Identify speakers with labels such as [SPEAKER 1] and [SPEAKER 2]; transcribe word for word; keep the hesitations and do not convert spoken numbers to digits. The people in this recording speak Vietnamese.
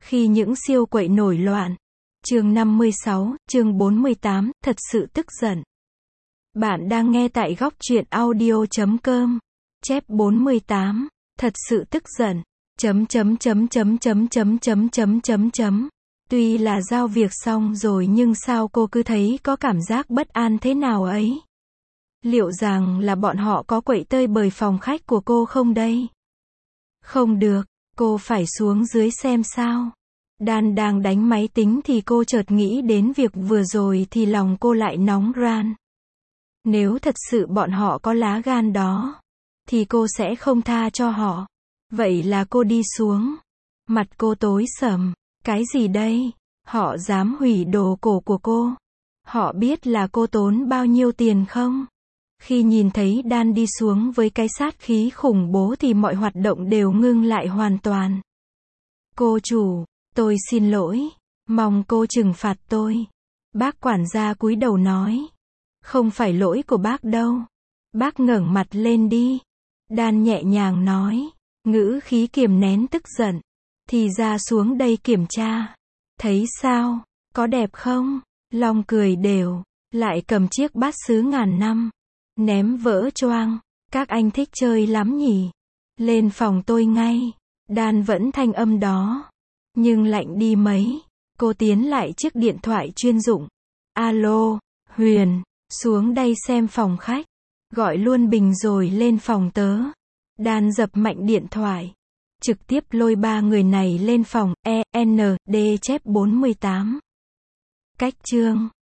[SPEAKER 1] Khi những siêu quậy nổi loạn. Chương năm mươi sáu, chương bốn mươi tám, thật sự tức giận. Bạn đang nghe tại góc truyện audio chấm com. Chép bốn mươi tám, thật sự tức giận. Chấm chấm chấm chấm chấm chấm chấm chấm chấm chấm. Tuy là giao việc xong rồi nhưng sao cô cứ thấy có cảm giác bất an thế nào ấy? Liệu rằng là bọn họ có quậy tơi bời phòng khách của cô không đây? Không được, cô phải xuống dưới xem sao. Dan đang đánh máy tính thì cô chợt nghĩ đến việc vừa rồi thì lòng cô lại nóng ran. Nếu thật sự bọn họ có lá gan đó, thì cô sẽ không tha cho họ. Vậy là cô đi xuống. Mặt cô tối sầm. Cái gì đây? Họ dám hủy đồ cổ của cô. Họ biết là cô tốn bao nhiêu tiền không? Khi nhìn thấy Dan đi xuống với cái sát khí khủng bố thì mọi hoạt động đều ngưng lại hoàn toàn. Cô chủ, tôi xin lỗi. Mong cô trừng phạt tôi. Bác quản gia cúi đầu nói. Không phải lỗi của bác đâu. Bác ngẩng mặt lên đi. Dan nhẹ nhàng nói. Ngữ khí kiềm nén tức giận. Thì ra xuống đây kiểm tra. Thấy sao? Có đẹp không? Long cười đều. Lại cầm chiếc bát sứ ngàn năm. Ném vỡ choang. Các anh thích chơi lắm nhỉ? Lên phòng tôi ngay. Dan vẫn thanh âm đó. Nhưng lạnh đi mấy. Cô tiến lại chiếc điện thoại chuyên dụng. Alo, Huyền, xuống đây xem phòng khách. Gọi luôn Bình rồi lên phòng tớ. Dan dập mạnh điện thoại. Trực tiếp lôi ba người này lên phòng. E N D chép bốn mươi tám. Cách chương.